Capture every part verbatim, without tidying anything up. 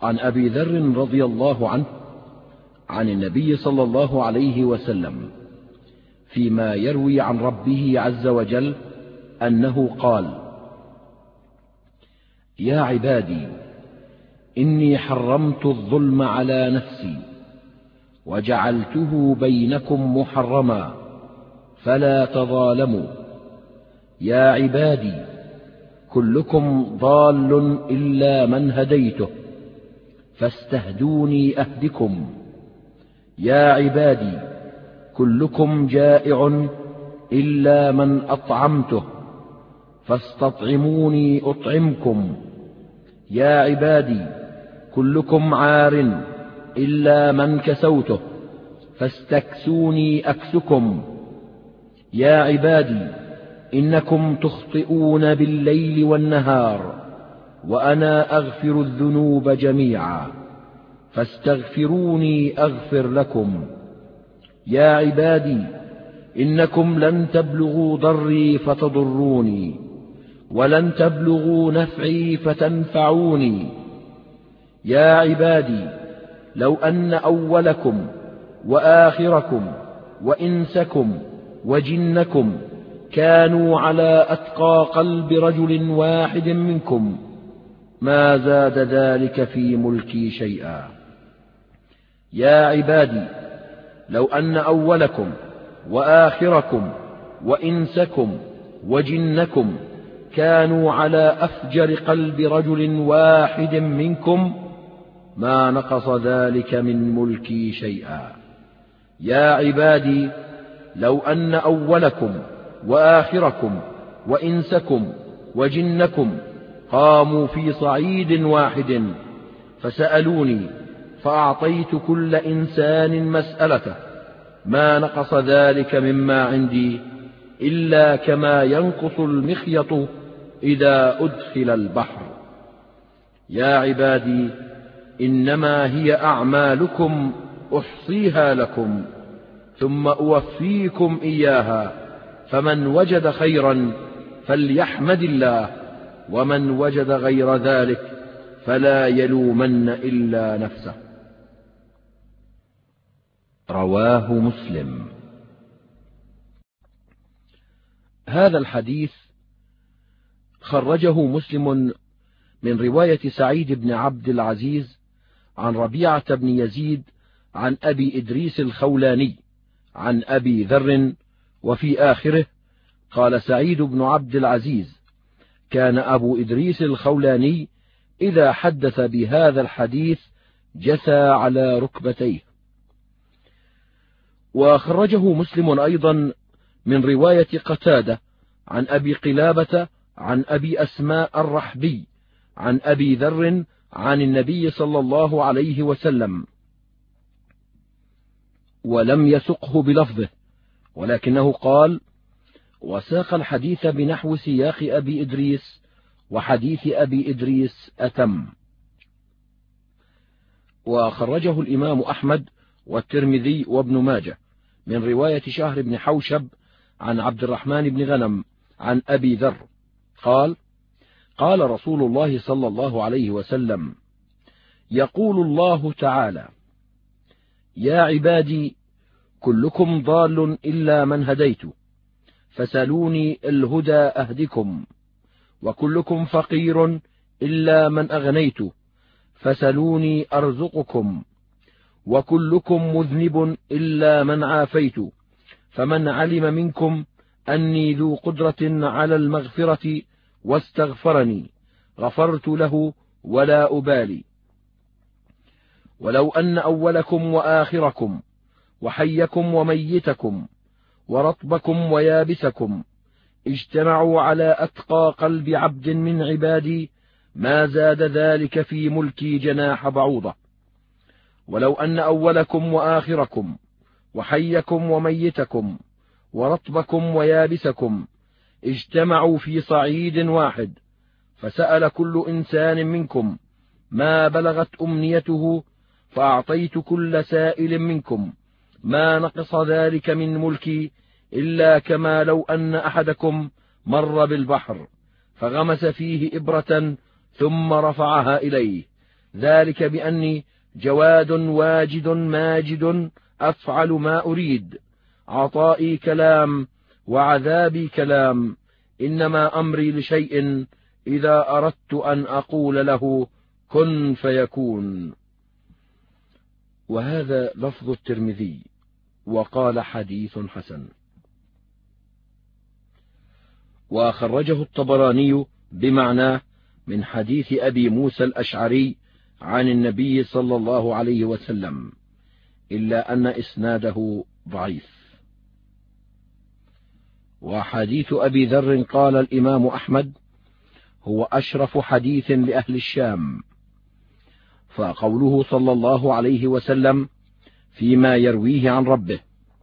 عن أبي ذر رضي الله عنه عن النبي صلى الله عليه وسلم فيما يروي عن ربه عز وجل أنه قال: يا عبادي إني حرمت الظلم على نفسي وجعلته بينكم محرما فلا تظالموا. يا عبادي كلكم ضال إلا من هديته فاستهدوني أهدكم. يا عبادي كلكم جائع إلا من أطعمته فاستطعموني أطعمكم. يا عبادي كلكم عار إلا من كسوته فاستكسوني أكسكم. يا عبادي إنكم تخطئون بالليل والنهار وأنا أغفر الذنوب جميعا فاستغفروني أغفر لكم. يا عبادي إنكم لن تبلغوا ضري فتضروني ولن تبلغوا نفعي فتنفعوني. يا عبادي لو أن أولكم وآخركم وإنسكم وجنكم كانوا على أتقى قلب رجل واحد منكم ما زاد ذلك في ملكي شيئا. يا عبادي لو أن أولكم وآخركم وإنسكم وجنكم كانوا على أفجر قلب رجل واحد منكم ما نقص ذلك من ملكي شيئا. يا عبادي لو أن أولكم وآخركم وإنسكم وجنكم قاموا في صعيد واحد فسألوني فأعطيت كل إنسان مسألته ما نقص ذلك مما عندي إلا كما ينقص المخيط إذا أدخل البحر. يا عبادي إنما هي أعمالكم أحصيها لكم ثم أوفيكم إياها فمن وجد خيرا فليحمد الله ومن وجد غير ذلك فلا يلومن إلا نفسه. رواه مسلم. هذا الحديث خرجه مسلم من رواية سعيد بن عبد العزيز عن ربيعة بن يزيد عن أبي إدريس الخولاني عن أبي ذر، وفي آخره قال سعيد بن عبد العزيز: كان أبو إدريس الخولاني إذا حدث بهذا الحديث جثى على ركبتيه. وخرجه مسلم أيضا من رواية قتادة عن أبي قلابة عن أبي أسماء الرحبي عن أبي ذر عن النبي صلى الله عليه وسلم، ولم يسقه بلفظه، ولكنه قال: وساق الحديث بنحو سياق أبي إدريس، وحديث أبي إدريس أتم. وخرجه الإمام أحمد والترمذي وابن ماجه من رواية شهر بن حوشب عن عبد الرحمن بن غنم عن أبي ذر قال: قال رسول الله صلى الله عليه وسلم: يقول الله تعالى: يا عبادي كلكم ضال إلا من هديت فسلوني الهدى أهدكم، وكلكم فقير إلا من أغنيت فسلوني أرزقكم، وكلكم مذنب إلا من عافيت فمن علم منكم أني ذو قدرة على المغفرة واستغفرني غفرت له ولا أبالي. ولو أن أولكم وآخركم وحيكم وميتكم ورطبكم ويابسكم اجتمعوا على أتقى قلب عبد من عبادي ما زاد ذلك في ملكي جناح بعوضة. ولو أن أولكم وآخركم وحيكم وميتكم ورطبكم ويابسكم اجتمعوا في صعيد واحد فسأل كل إنسان منكم ما بلغت أمنيته فأعطيت كل سائل منكم ما نقص ذلك من ملكي إلا كما لو أن أحدكم مر بالبحر فغمس فيه إبرة ثم رفعها إليه ذلك بأني جواد واجد ماجد أفعل ما أريد، عطائي كلام وعذابي كلام، إنما أمري لشيء إذا أردت أن أقول له كن فيكون. وهذا لفظ الترمذي، وقال حديث حسن. وخرجه الطبراني بمعناه من حديث أبي موسى الأشعري عن النبي صلى الله عليه وسلم، إلا أن إسناده ضعيف. وحديث أبي ذر قال الإمام أحمد هو أشرف حديث لأهل الشام. فقوله صلى الله عليه وسلم فيما يرويه عن ربه: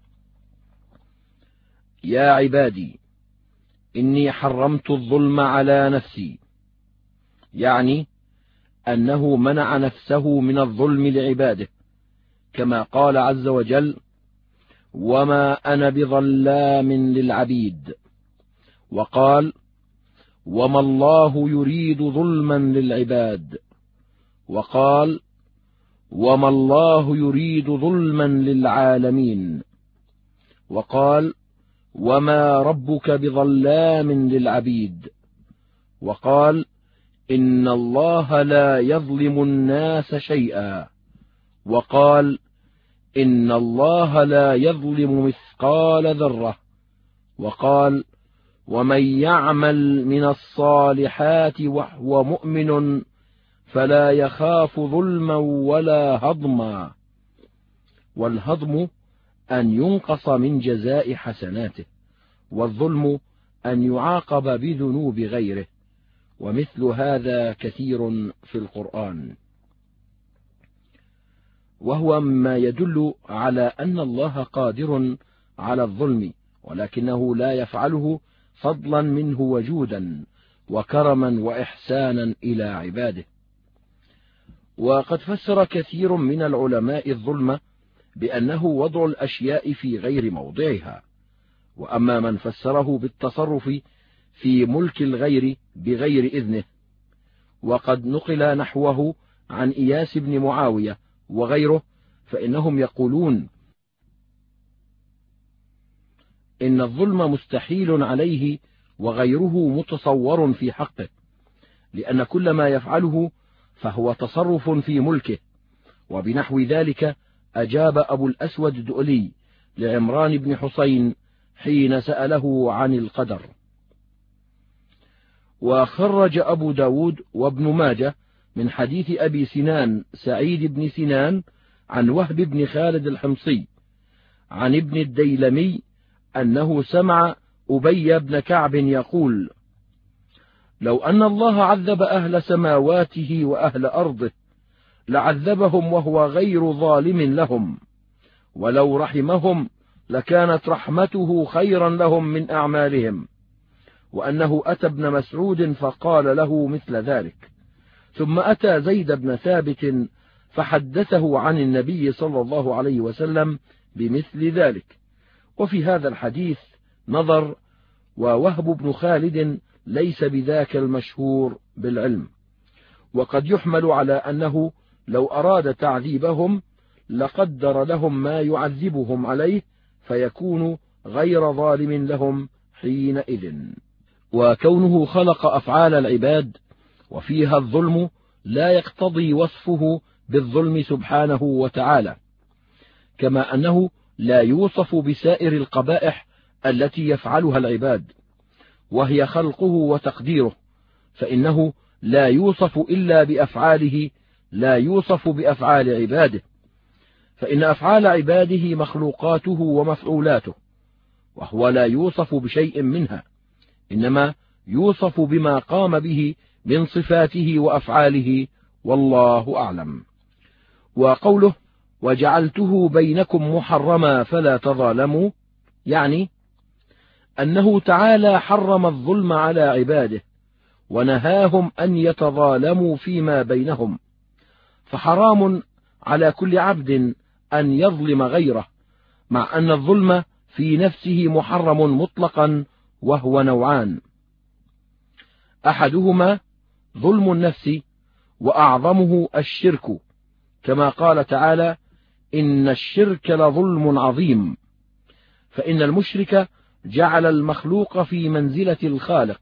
يا عبادي إني حرمت الظلم على نفسي، يعني أنه منع نفسه من الظلم لعباده، كما قال عز وجل: وما أنا بظلام للعبيد. وقال: وما الله يريد ظلما للعباد. وقال: وما الله يريد ظلما للعالمين. وقال: وما ربك بظلام للعبيد. وقال: إن الله لا يظلم الناس شيئا. وقال: إن الله لا يظلم مثقال ذرة. وقال: ومن يعمل من الصالحات وهو مؤمن فلا يخاف ظلما ولا هضما. والهضم أن ينقص من جزاء حسناته، والظلم أن يعاقب بذنوب غيره، ومثل هذا كثير في القرآن. وهو مما يدل على أن الله قادر على الظلم، ولكنه لا يفعله فضلا منه وجودا وكرما وإحسانا إلى عباده. وقد فسر كثير من العلماء الظلم بأنه وضع الأشياء في غير موضعها، وأما من فسره بالتصرف في ملك الغير بغير إذنه. وقد نقل نحوه عن إياس بن معاوية وغيره، فإنهم يقولون إن الظلم مستحيل عليه وغيره متصور في حقه، لأن كل ما يفعله فهو تصرف في ملكه. وبنحو ذلك أجاب أبو الأسود الدؤلي لعمران بن حسين حين سأله عن القدر. وخرج أبو داود وابن ماجه من حديث أبي سنان سعيد بن سنان عن وهب بن خالد الحمصي عن ابن الديلمي أنه سمع أبي بن كعب يقول: لو أن الله عذب أهل سماواته وأهل أرضه لعذبهم وهو غير ظالم لهم، ولو رحمهم لكانت رحمته خيرا لهم من أعمالهم. وأنه أتى ابن مسعود فقال له مثل ذلك، ثم أتى زيد بن ثابت فحدثه عن النبي صلى الله عليه وسلم بمثل ذلك. وفي هذا الحديث نظر، ووهب بن خالد ليس بذاك المشهور بالعلم، وقد يحمل على أنه لو أراد تعذيبهم لقدر لهم ما يعذبهم عليه فيكون غير ظالم لهم حينئذ. وكونه خلق أفعال العباد وفيها الظلم لا يقتضي وصفه بالظلم سبحانه وتعالى، كما أنه لا يوصف بسائر القبائح التي يفعلها العباد، وهي خلقه وتقديره، فإنه لا يوصف إلا بأفعاله، لا يوصف بأفعال عباده، فإن أفعال عباده مخلوقاته ومفعولاته، وهو لا يوصف بشيء منها، إنما يوصف بما قام به من صفاته وأفعاله، والله أعلم. وقوله: وجعلته بينكم محرما فلا تظالموا، يعني أنه تعالى حرم الظلم على عباده ونهاهم أن يتظالموا فيما بينهم، فحرام على كل عبد أن يظلم غيره، مع أن الظلم في نفسه محرم مطلقا، وهو نوعان: أحدهما ظلم النفس، وأعظمه الشرك، كما قال تعالى: إن الشرك لظلم عظيم. فإن المشرك جعل المخلوق في منزلة الخالق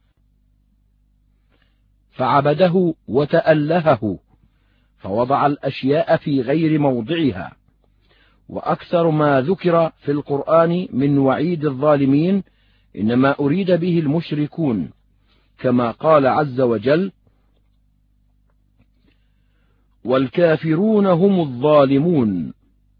فعبده وتألهه، فوضع الأشياء في غير موضعها. وأكثر ما ذكر في القرآن من وعيد الظالمين إنما أريد به المشركون، كما قال عز وجل: والكافرون هم الظالمون.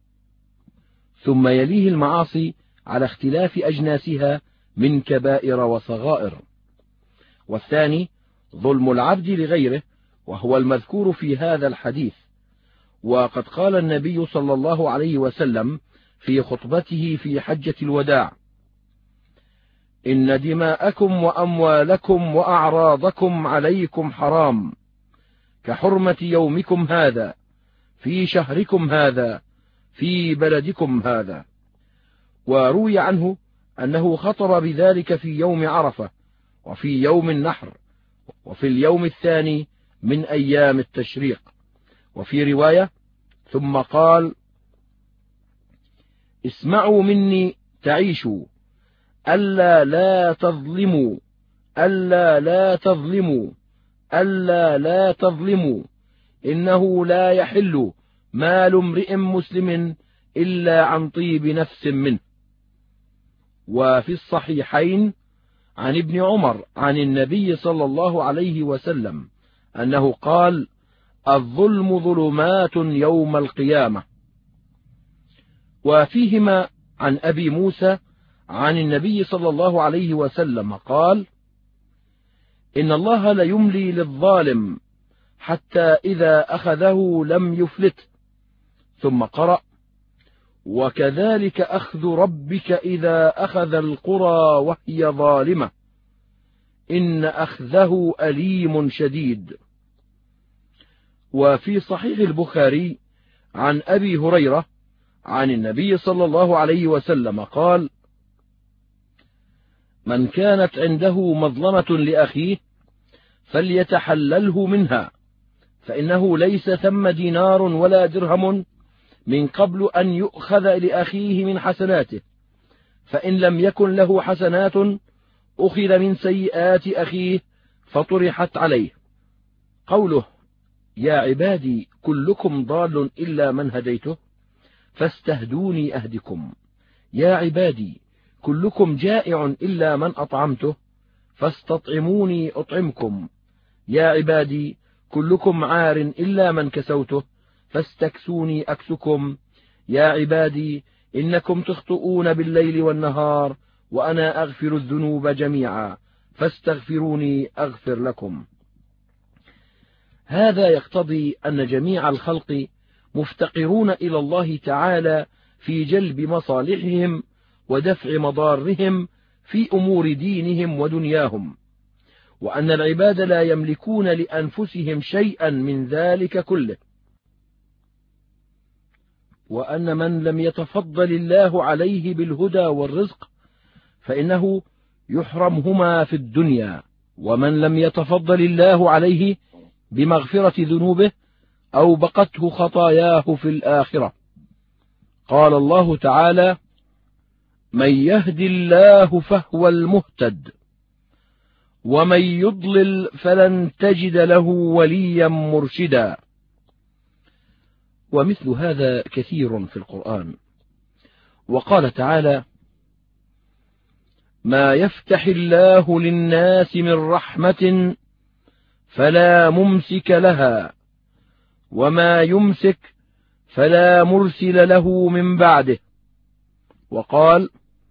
ثم يليه المعاصي على اختلاف أجناسها من كبائر وصغائر. والثاني ظلم العبد لغيره، وهو المذكور في هذا الحديث. وقد قال النبي صلى الله عليه وسلم في خطبته في حجة الوداع: إن دماءكم وأموالكم وأعراضكم عليكم حرام كحرمة يومكم هذا في شهركم هذا في بلدكم هذا. وروي عنه أنه خطب بذلك في يوم عرفة، وفي يوم النحر، وفي اليوم الثاني من أيام التشريق. وفي رواية: ثم قال: اسمعوا مني تعيشوا، ألا لا تظلموا، ألا لا تظلموا، ألا لا تظلموا، إنه لا يحل مال امرئ مسلم إلا عن طيب نفس منه. وفي الصحيحين عن ابن عمر عن النبي صلى الله عليه وسلم أنه قال: الظلم ظلمات يوم القيامة. وفيهما عن أبي موسى عن النبي صلى الله عليه وسلم قال: إن الله ليملي للظالم حتى إذا أخذه لم يفلت. ثم قرأ: وكذلك أخذ ربك إذا أخذ القرى وهي ظالمة إن أخذه أليم شديد. وفي صحيح البخاري عن أبي هريرة عن النبي صلى الله عليه وسلم قال: من كانت عنده مظلمة لأخيه فليتحلله منها، فإنه ليس ثم دينار ولا درهم من قبل أن يؤخذ لأخيه من حسناته، فإن لم يكن له حسنات أخذ من سيئات أخيه فطرحت عليه. قوله: يا عبادي كلكم ضال إلا من هديته فاستهدوني أهدكم. يا عبادي كلكم جائع إلا من أطعمته فاستطعموني أطعمكم. يا عبادي كلكم عار إلا من كسوته فاستكسوني أكسكم. يا عبادي إنكم تخطئون بالليل والنهار وأنا أغفر الذنوب جميعا فاستغفروني أغفر لكم. هذا يقتضي أن جميع الخلق مفتقرون إلى الله تعالى في جلب مصالحهم ودفع مضارهم في أمور دينهم ودنياهم، وأن العباد لا يملكون لأنفسهم شيئا من ذلك كله، وأن من لم يتفضل الله عليه بالهدى والرزق فإنه يحرمهما في الدنيا، ومن لم يتفضل الله عليه بمغفرة ذنوبه أوبقته خطاياه في الآخرة. قال الله تعالى: من يهد الله فهو المهتد ومن يضلل فلن تجد له وليا مرشدا. ومثل هذا كثير في القرآن. وقال تعالى: ما يفتح الله للناس من رحمة فلا ممسك لها وما يمسك فلا مرسل له من بعده. وقال: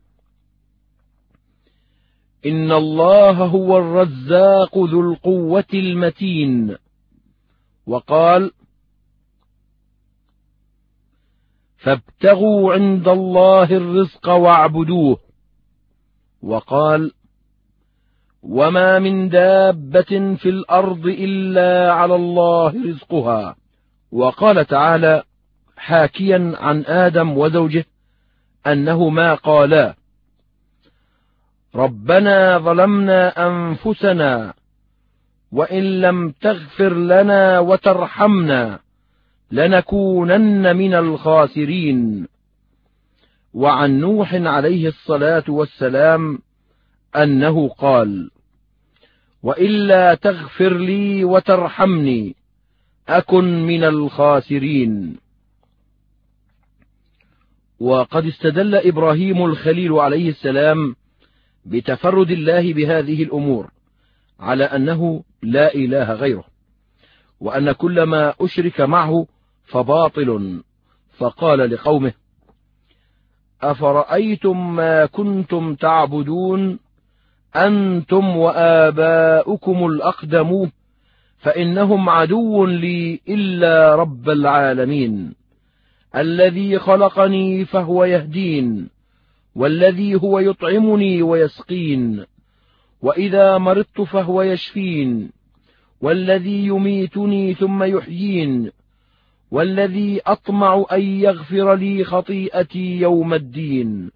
إن الله هو الرزاق ذو القوة المتين. وقال: فابتغوا عند الله الرزق واعبدوه. وقال: وما من دابة في الأرض إلا على الله رزقها. وقال تعالى حاكيا عن آدم وزوجه أنهما قالا: ربنا ظلمنا أنفسنا وإن لم تغفر لنا وترحمنا لنكونن من الخاسرين. وعن نوح عليه الصلاة والسلام أنه قال: وإلا تغفر لي وترحمني أكن من الخاسرين. وقد استدل إبراهيم الخليل عليه السلام بتفرد الله بهذه الأمور على أنه لا إله غيره، وأن كل ما أشرك معه فباطل، فقال لقومه: أفرأيتم ما كنتم تعبدون أنتم وآباؤكم الأقدمون فإنهم عدو لي إلا رب العالمين، الذي خلقني فهو يهدين، والذي هو يطعمني ويسقين، وإذا مرضت فهو يشفين، والذي يميتني ثم يحيين، والذي أطمع أن يغفر لي خطيئتي يوم الدين.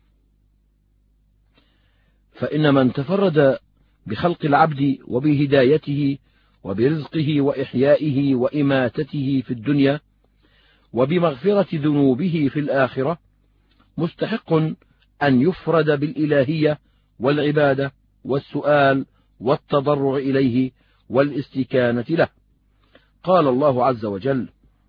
فإن من تفرد بخلق العبد وبهدايته وبرزقه وإحيائه وإماتته في الدنيا وبمغفرة ذنوبه في الآخرة مستحق أن يفرد بالإلهية والعبادة والسؤال والتضرع إليه والاستكانة له. قال الله عز وجل: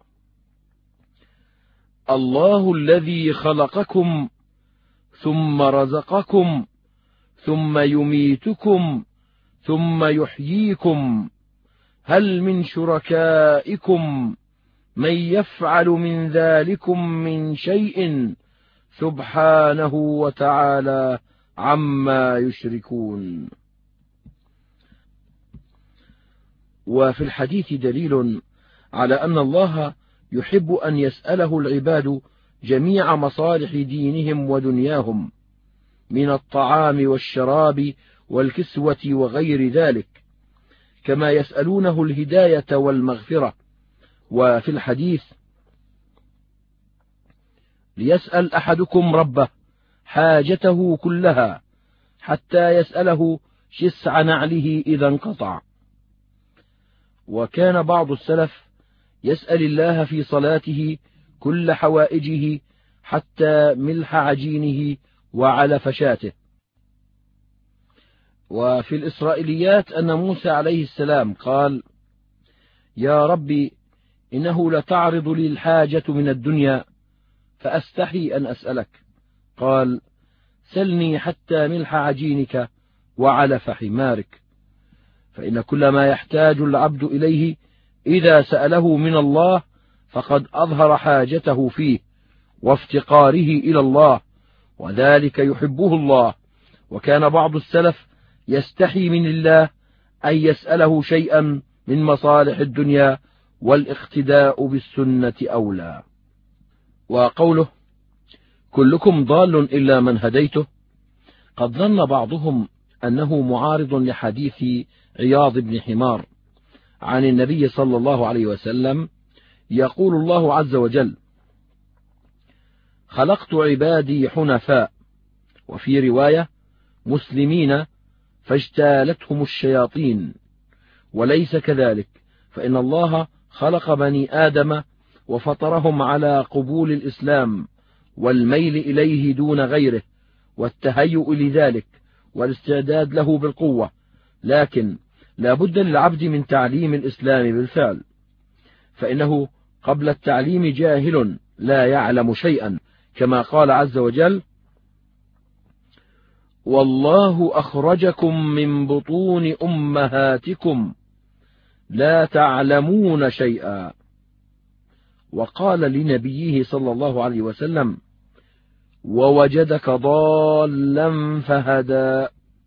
الله الذي خلقكم ثم رزقكم ثم يميتكم ثم يحييكم هل من شركائكم من يفعل من ذلكم من شيء سبحانه وتعالى عما يشركون. وفي الحديث دليل على أن الله يحب أن يسأله العباد جميع مصالح دينهم ودنياهم من الطعام والشراب والكسوة وغير ذلك، كما يسألونه الهداية والمغفرة. وفي الحديث: ليسأل أحدكم ربه حاجته كلها حتى يسأله شسع نعله إذا انقطع. وكان بعض السلف يسأل الله في صلاته كل حوائجه حتى ملح عجينه وعلف شاته. وفي الإسرائيليات أن موسى عليه السلام قال: يا ربي إنه لتعرض لي الحاجة من الدنيا فأستحي أن أسألك. قال: سلني حتى ملح عجينك وعلف حمارك. فإن كل ما يحتاج العبد إليه إذا سأله من الله فقد أظهر حاجته فيه وافتقاره إلى الله، وذلك يحبه الله. وكان بعض السلف يستحي من الله أن يسأله شيئا من مصالح الدنيا، والاقتداء بالسنة أولى. وقوله: كلكم ضال إلا من هديته، قد ظن بعضهم أنه معارض لحديث عياض بن حمار عن النبي صلى الله عليه وسلم. يقول الله عز وجل: خلقت عبادي حنفاء، وفي رواية مسلمين فاجتالتهم الشياطين. وليس كذلك، فإن الله خلق بني آدم وفطرهم على قبول الإسلام والميل إليه دون غيره والتهيؤ لذلك والاستعداد له بالقوة، لكن لا بد للعبد من تعليم الإسلام بالفعل، فإنه قبل التعليم جاهل لا يعلم شيئا، كما قال عز وجل: والله أخرجكم من بطون أمهاتكم لا تعلمون شيئا. وقال لنبيه صلى الله عليه وسلم: ووجدك ضالا فهدى.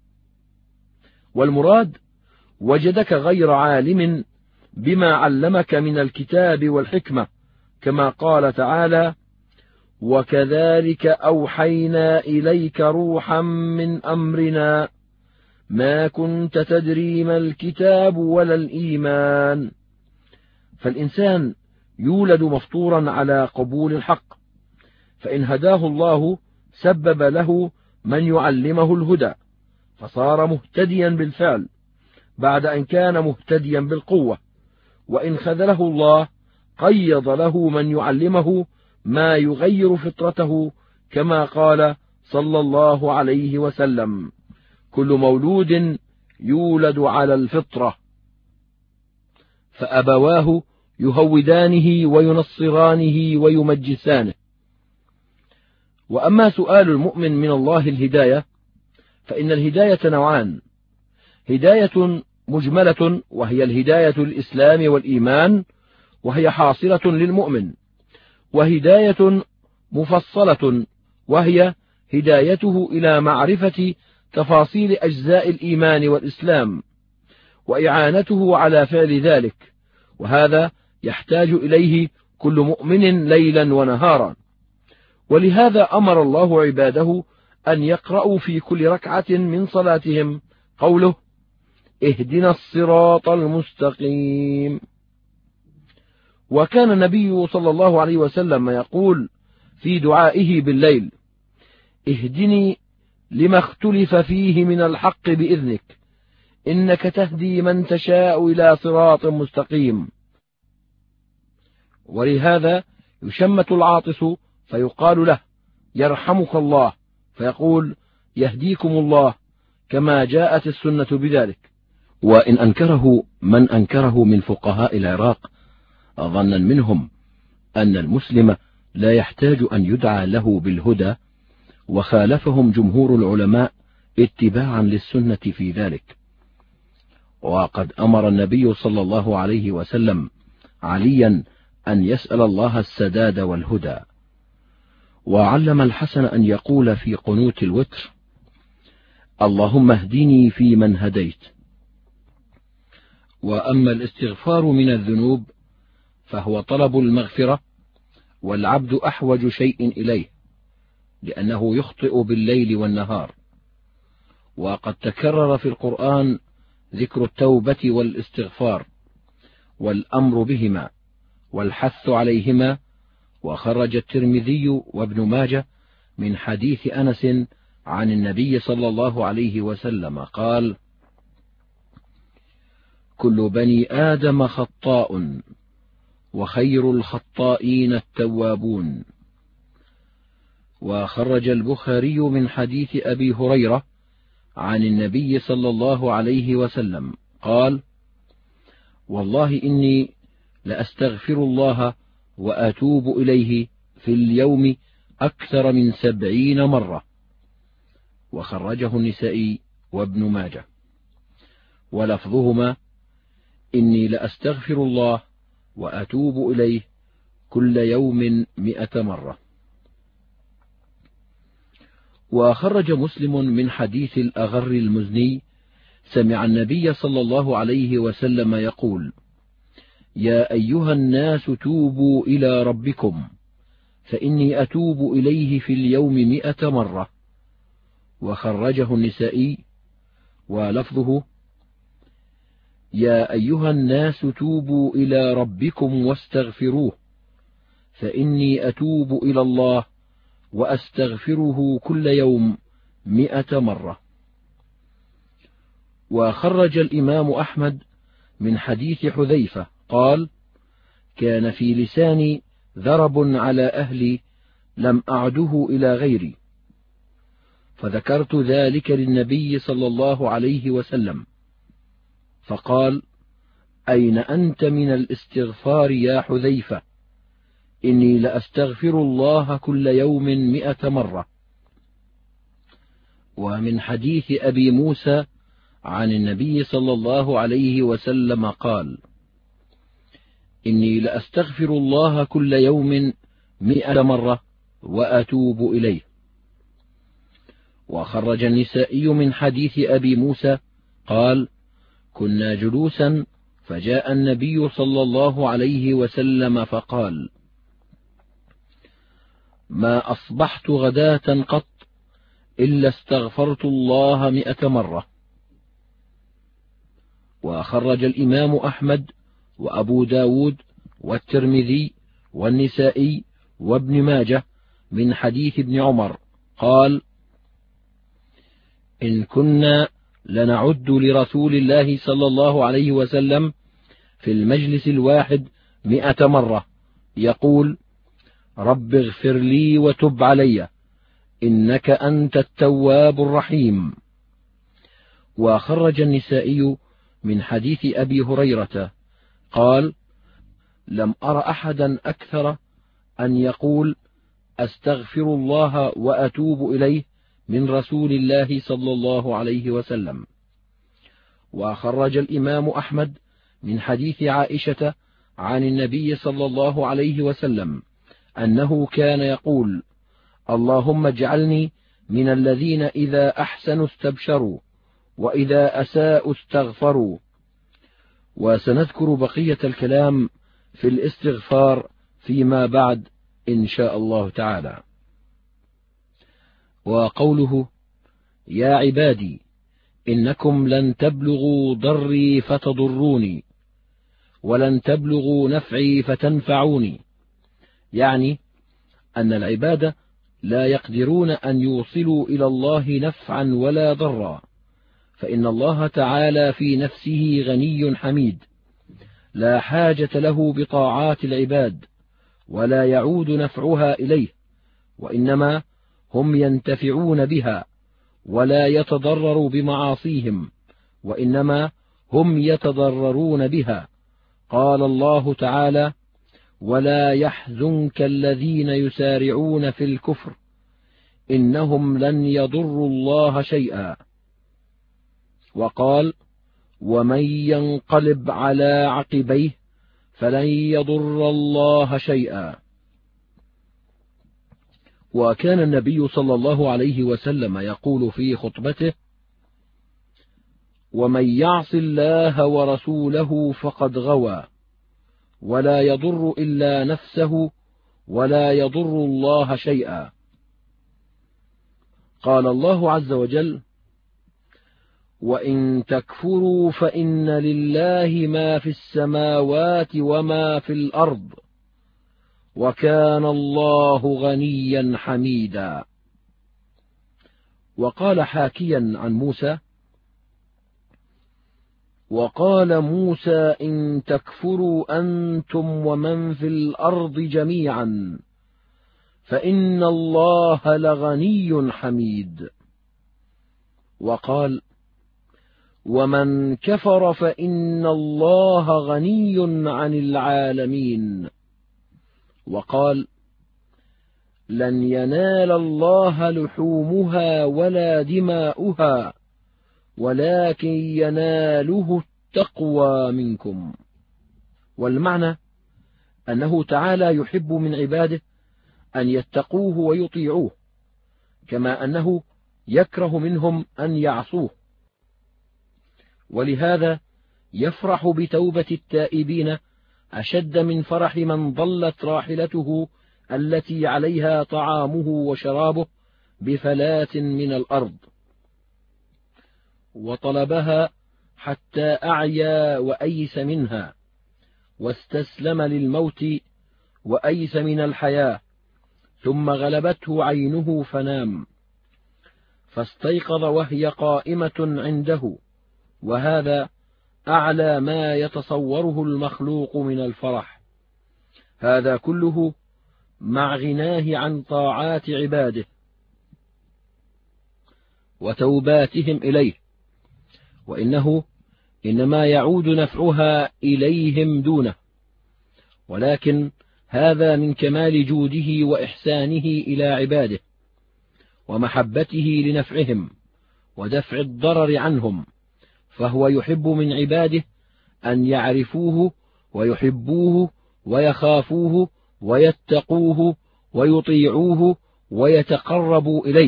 والمراد وجدك غير عالم بما علمك من الكتاب والحكمة، كما قال تعالى: وكذلك أوحينا إليك روحا من أمرنا ما كنت تدري ما الكتاب ولا الإيمان. فالإنسان يولد مفطورا على قبول الحق، فإن هداه الله سبب له من يعلمه الهدى فصار مهتديا بالفعل، بعد أن كان مهتديا بالقوة، وإن خذله الله قيض له من يعلمه ما يغير فطرته، كما قال صلى الله عليه وسلم: كل مولود يولد على الفطرة، فأبواه يهودانه وينصرانه ويمجسانه. وأما سؤال المؤمن من الله الهداية، فإن الهداية نوعان: هداية مجملة وهي الهداية الإسلام والإيمان، وهي حاصلة للمؤمن، وهداية مفصلة وهي هدايته إلى معرفة تفاصيل أجزاء الإيمان والإسلام وإعانته على فعل ذلك، وهذا يحتاج إليه كل مؤمن ليلا ونهارا. ولهذا أمر الله عباده أن يقرأوا في كل ركعة من صلاتهم قوله: اهدنا الصراط المستقيم. وكان النبي صلى الله عليه وسلم يقول في دعائه بالليل: اهدني لما اختلف فيه من الحق بإذنك، إنك تهدي من تشاء إلى صراط مستقيم. ولهذا يشمت العاطس فيقال له: يرحمك الله، فيقول: يهديكم الله، كما جاءت السنة بذلك. وإن أنكره من أنكره من فقهاء العراق ظنا منهم أن المسلم لا يحتاج أن يدعى له بالهدى، وخالفهم جمهور العلماء اتباعا للسنة في ذلك. وقد أمر النبي صلى الله عليه وسلم عليا أن يسأل الله السداد والهدى، وعلم الحسن أن يقول في قنوت الوتر: اللهم اهدني فيمن هديت. وأما الاستغفار من الذنوب فهو طلب المغفرة، والعبد أحوج شيء إليه، لأنه يخطئ بالليل والنهار. وقد تكرر في القرآن ذكر التوبة والاستغفار والأمر بهما والحث عليهما. وخرج الترمذي وابن ماجه من حديث أنس عن النبي صلى الله عليه وسلم قال: كل بني آدم خطاء، وخير الخطائين التوابون. وخرج البخاري من حديث أبي هريرة عن النبي صلى الله عليه وسلم قال: والله إني لأستغفر الله وأتوب إليه في اليوم أكثر من سبعين مرة. وخرجه النسائي وابن ماجه، ولفظهما: إني لأستغفر الله وأتوب إليه كل يوم مئة مرة. وخرج مسلم من حديث الأغر المزني سمع النبي صلى الله عليه وسلم يقول: يا أيها الناس توبوا إلى ربكم، فإني أتوب إليه في اليوم مئة مرة. وخرجه النسائي، ولفظه: يا أيها الناس توبوا إلى ربكم واستغفروه، فإني أتوب إلى الله وأستغفره كل يوم مئة مرة. وخرج الإمام أحمد من حديث حذيفة قال: كان في لساني ذرب على أهلي لم أعده إلى غيري، فذكرت ذلك للنبي صلى الله عليه وسلم، فقال: أين أنت من الاستغفار يا حذيفة؟ إني لأستغفر الله كل يوم مئة مرة. ومن حديث أبي موسى عن النبي صلى الله عليه وسلم قال: إني لأستغفر الله كل يوم مئة مرة وأتوب إليه. وخرج النسائي من حديث أبي موسى قال: كنا جلوسا فجاء النبي صلى الله عليه وسلم فقال: ما أصبحت غداة قط إلا استغفرت الله مئة مرة. وخرج الإمام أحمد وأبو داود والترمذي والنسائي وابن ماجه من حديث ابن عمر قال: إن كنا لنعد لرسول الله صلى الله عليه وسلم في المجلس الواحد مئة مرة يقول: رب اغفر لي وتب علي إنك أنت التواب الرحيم. وخرج النسائي من حديث أبي هريرة قال: لم أر أحدا أكثر أن يقول أستغفر الله وأتوب إليه من رسول الله صلى الله عليه وسلم. وخرج الإمام أحمد من حديث عائشة عن النبي صلى الله عليه وسلم أنه كان يقول: اللهم اجعلني من الذين إذا أحسنوا استبشروا وإذا أساءوا استغفروا. وسنذكر بقية الكلام في الاستغفار فيما بعد إن شاء الله تعالى. وقوله: يا عبادي إنكم لن تبلغوا ضري فتضروني ولن تبلغوا نفعي فتنفعوني، يعني أن العباد لا يقدرون أن يوصلوا إلى الله نفعا ولا ضرا، فإن الله تعالى في نفسه غني حميد لا حاجة له بطاعات العباد ولا يعود نفعها إليه، وإنما هم ينتفعون بها ولا يتضرروا بمعاصيهم، وإنما هم يتضررون بها. قال الله تعالى: ولا يحزنك الذين يسارعون في الكفر إنهم لن يضروا الله شيئا. وقال: ومن ينقلب على عقبيه فلن يضر الله شيئا. وكان النبي صلى الله عليه وسلم يقول في خطبته: ومن يعص الله ورسوله فقد غوى ولا يضر إلا نفسه ولا يضر الله شيئا. قال الله عز وجل: وإن تكفروا فإن لله ما في السماوات وما في الأرض وكان الله غنيا حميدا. وقال حاكيا عن موسى: وقال موسى إن تكفروا أنتم ومن في الأرض جميعا فإن الله لغني حميد. وقال: ومن كفر فإن الله غني عن العالمين. وقال: لن ينال الله لحومها ولا دماؤها ولكن يناله التقوى منكم. والمعنى أنه تعالى يحب من عباده أن يتقوه ويطيعوه، كما أنه يكره منهم أن يعصوه، ولهذا يفرح بتوبة التائبين أشد من فرح من ضلت راحلته التي عليها طعامه وشرابه بفلات من الأرض وطلبها حتى أعيا وأيس منها واستسلم للموت وأيس من الحياة، ثم غلبته عينه فنام فاستيقظ وهي قائمة عنده، وهذا أعلى ما يتصوره المخلوق من الفرح. هذا كله مع غناه عن طاعات عباده وتوباتهم إليه، وإنه إنما يعود نفعها إليهم دونه، ولكن هذا من كمال جوده وإحسانه إلى عباده ومحبته لنفعهم ودفع الضرر عنهم، فهو يحب من عباده أن يعرفوه ويحبوه ويخافوه ويتقوه ويطيعوه ويتقربوا إليه،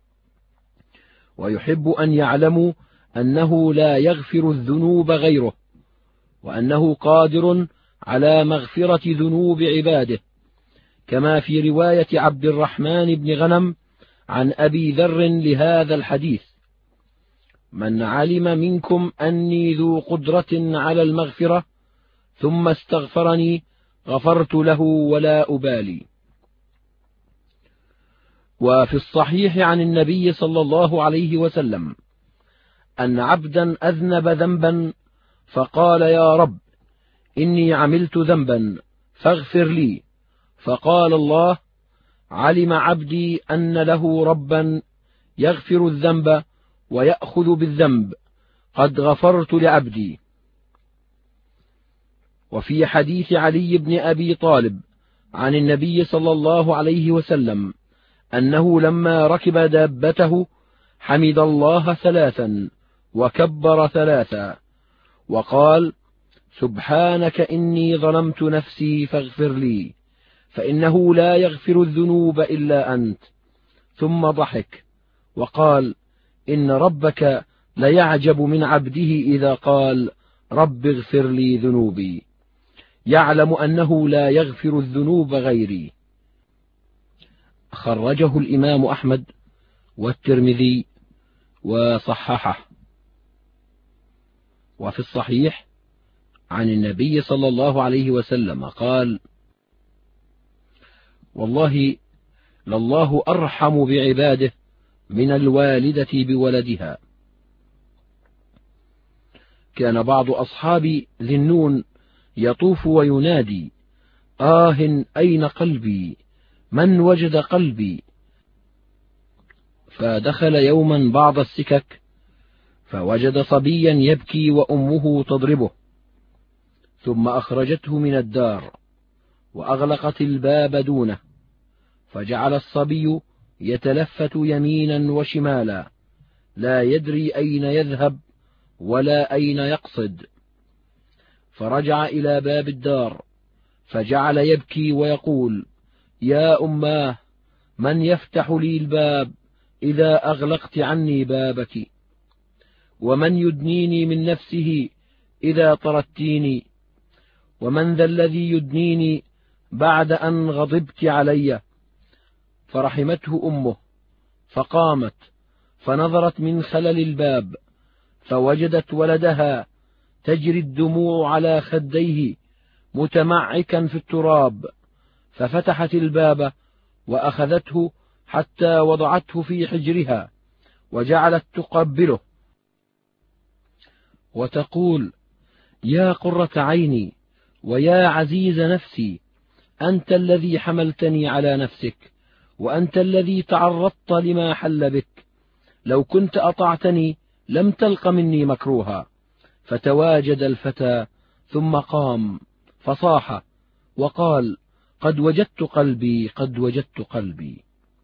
ويحب أن يعلموا أنه لا يغفر الذنوب غيره، وأنه قادر على مغفرة ذنوب عباده، كما في رواية عبد الرحمن بن غنم عن أبي ذر لهذا الحديث: من علم منكم أني ذو قدرة على المغفرة ثم استغفرني غفرت له ولا أبالي. وفي الصحيح عن النبي صلى الله عليه وسلم أن عبدا أذنب ذنبا فقال يا رب إني عملت ذنبا فاغفر لي، فقال الله علم عبدي أن له ربا يغفر الذنب ويأخذ بالذنب، قد غفرت لعبدي. وفي حديث علي بن أبي طالب عن النبي صلى الله عليه وسلم أنه لما ركب دابته حمد الله ثلاثا وكبر ثلاثا وقال سبحانك إني ظلمت نفسي فاغفر لي فإنه لا يغفر الذنوب إلا أنت، ثم ضحك وقال إن ربك ليعجب من عبده إذا قال رب اغفر لي ذنوبي، يعلم أنه لا يغفر الذنوب غيري. خرجه الإمام أحمد والترمذي وصححه. وفي الصحيح عن النبي صلى الله عليه وسلم قال والله لله أرحم بعباده من الوالدة بولدها. كان بعض أصحاب ذي النون يطوف وينادي آه أين قلبي من وجد قلبي، فدخل يوما بعض السكك فوجد صبيا يبكي وأمه تضربه، ثم أخرجته من الدار وأغلقت الباب دونه، فجعل الصبي يتلفت يمينا وشمالا لا يدري أين يذهب ولا أين يقصد، فرجع إلى باب الدار فجعل يبكي ويقول يا أماه من يفتح لي الباب إذا أغلقت عني بابك، ومن يدنيني من نفسه إذا طردتيني، ومن ذا الذي يدنيني بعد أن غضبت علي. فرحمته أمه فقامت فنظرت من خلل الباب فوجدت ولدها تجري الدموع على خديه متمعكا في التراب، ففتحت الباب وأخذته حتى وضعته في حجرها وجعلت تقبله وتقول يا قرة عيني ويا عزيز نفسي، أنت الذي حملتني على نفسك وأنت الذي تعرضت لما حل بك، لو كنت أطعتني لم تلق مني مكروها. فتواجد الفتى ثم قام فصاح وقال قد وجدت قلبي قد وجدت قلبي.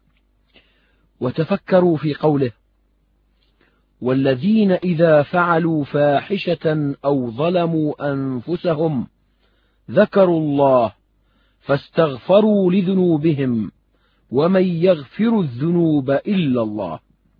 وتفكروا في قوله والذين إذا فعلوا فاحشة أو ظلموا أنفسهم ذكروا الله فاستغفروا لذنوبهم ومن يغفر الذنوب إلا الله.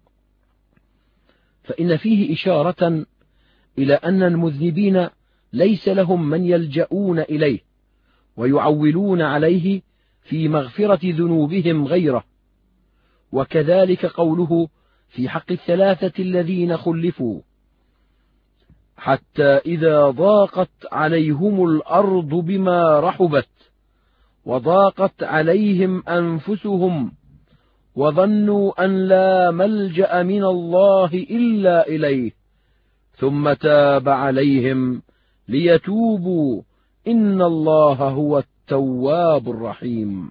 فإن فيه إشارة إلى أن المذنبين ليس لهم من يلجؤون إليه ويعولون عليه في مغفرة ذنوبهم غيره. وكذلك قوله في حق الثلاثة الذين خلفوا حتى إذا ضاقت عليهم الأرض بما رحبت وضاقت عليهم أنفسهم وظنوا أن لا ملجأ من الله إلا إليه ثم تاب عليهم ليتوبوا إن الله هو التواب الرحيم.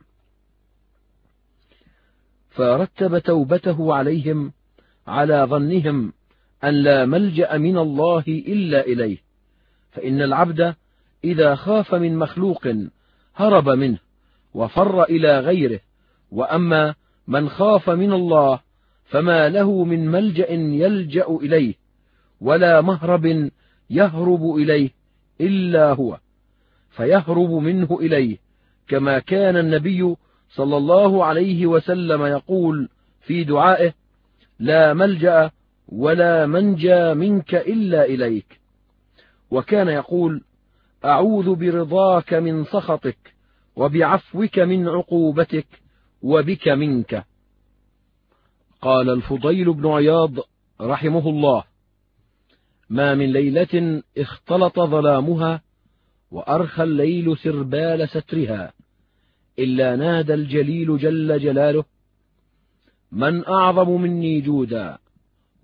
فرتب توبته عليهم على ظنهم أن لا ملجأ من الله إلا إليه، فإن العبد إذا خاف من مخلوق هرب منه وفر إلى غيره، وأما من خاف من الله فما له من ملجأ يلجأ إليه ولا مهرب يهرب إليه إلا هو، فيهرب منه إليه، كما كان النبي صلى الله عليه وسلم يقول في دعائه لا ملجأ ولا منجى منك إلا إليك. وكان يقول أعوذ برضاك من سخطك وبعفوك من عقوبتك وبك منك. قال الفضيل بن عياض رحمه الله ما من ليلة اختلط ظلامها وأرخى الليل سربال سترها إلا نادى الجليل جل جلاله من أعظم مني جودا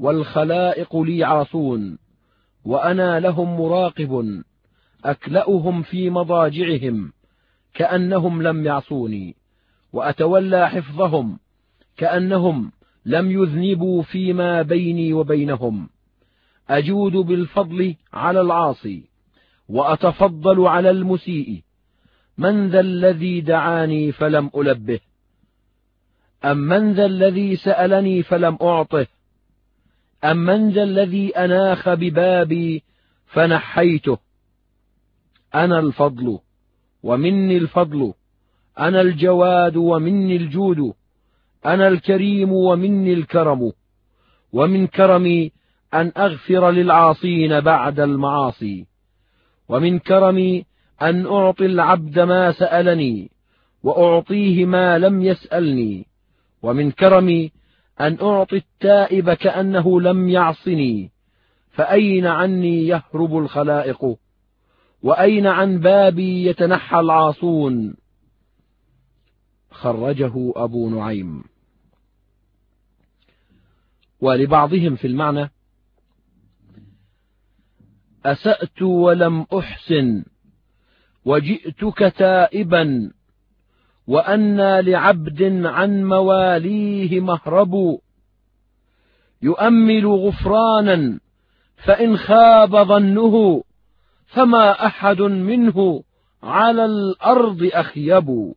والخلائق لي عاصون، وأنا لهم مراقب، أكلأهم في مضاجعهم كأنهم لم يعصوني، وأتولى حفظهم كأنهم لم يذنبوا فيما بيني وبينهم، أجود بالفضل على العاصي وأتفضل على المسيء. من ذا الذي دعاني فلم ألبه؟ أم من ذا الذي سألني فلم أعطه؟ أم من ذا الذي أناخ ببابي فنحيته؟ أنا الفضل ومني الفضل، أنا الجواد ومني الجود، أنا الكريم ومني الكرم، ومن كرمي أن أغفر للعاصين بعد المعاصي، ومن كرمي أن أعطي العبد ما سألني وأعطيه ما لم يسألني، ومن كرمي أن أعطي التائب كأنه لم يعصني. فأين عني يهرب الخلائق؟ وأين عن بابي يتنحى العاصون؟ خرجه أبو نعيم. ولبعضهم في المعنى: أسأت ولم أحسن وجئتك تائبا، وأنى لعبد عن مواليه مهرب، يؤمل غفرانا فإن خاب ظنه، فما أحد منه على الأرض أخيب.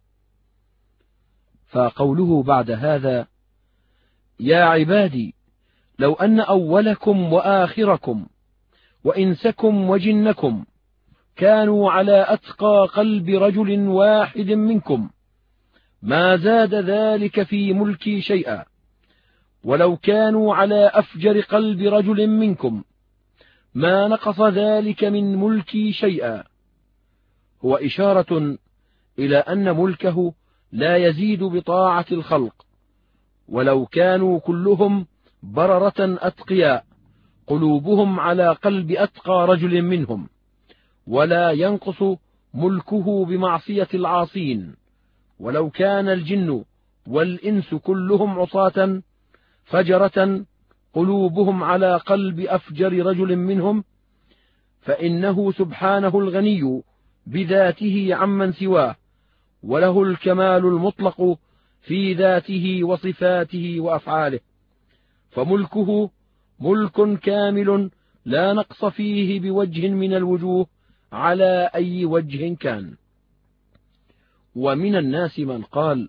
فقوله بعد هذا: يا عبادي، لو أن أولكم وآخركم وإنسكم وجنكم كانوا على أتقى قلب رجل واحد منكم ما زاد ذلك في ملكي شيئا، ولو كانوا على أفجر قلب رجل منكم ما نقص ذلك من ملكي شيئا. هو إشارة إلى أن ملكه لا يزيد بطاعة الخلق، ولو كانوا كلهم بررة أتقياء قلوبهم على قلب أتقى رجل منهم، ولا ينقص ملكه بمعصية العاصين. ولو كان الجن والإنس كلهم عصاة فجرة قلوبهم على قلب أفجر رجل منهم، فإنه سبحانه الغني بذاته عمن سواه، وله الكمال المطلق في ذاته وصفاته وأفعاله، فملكه ملك كامل لا نقص فيه بوجه من الوجوه على أي وجه كان. ومن الناس من قال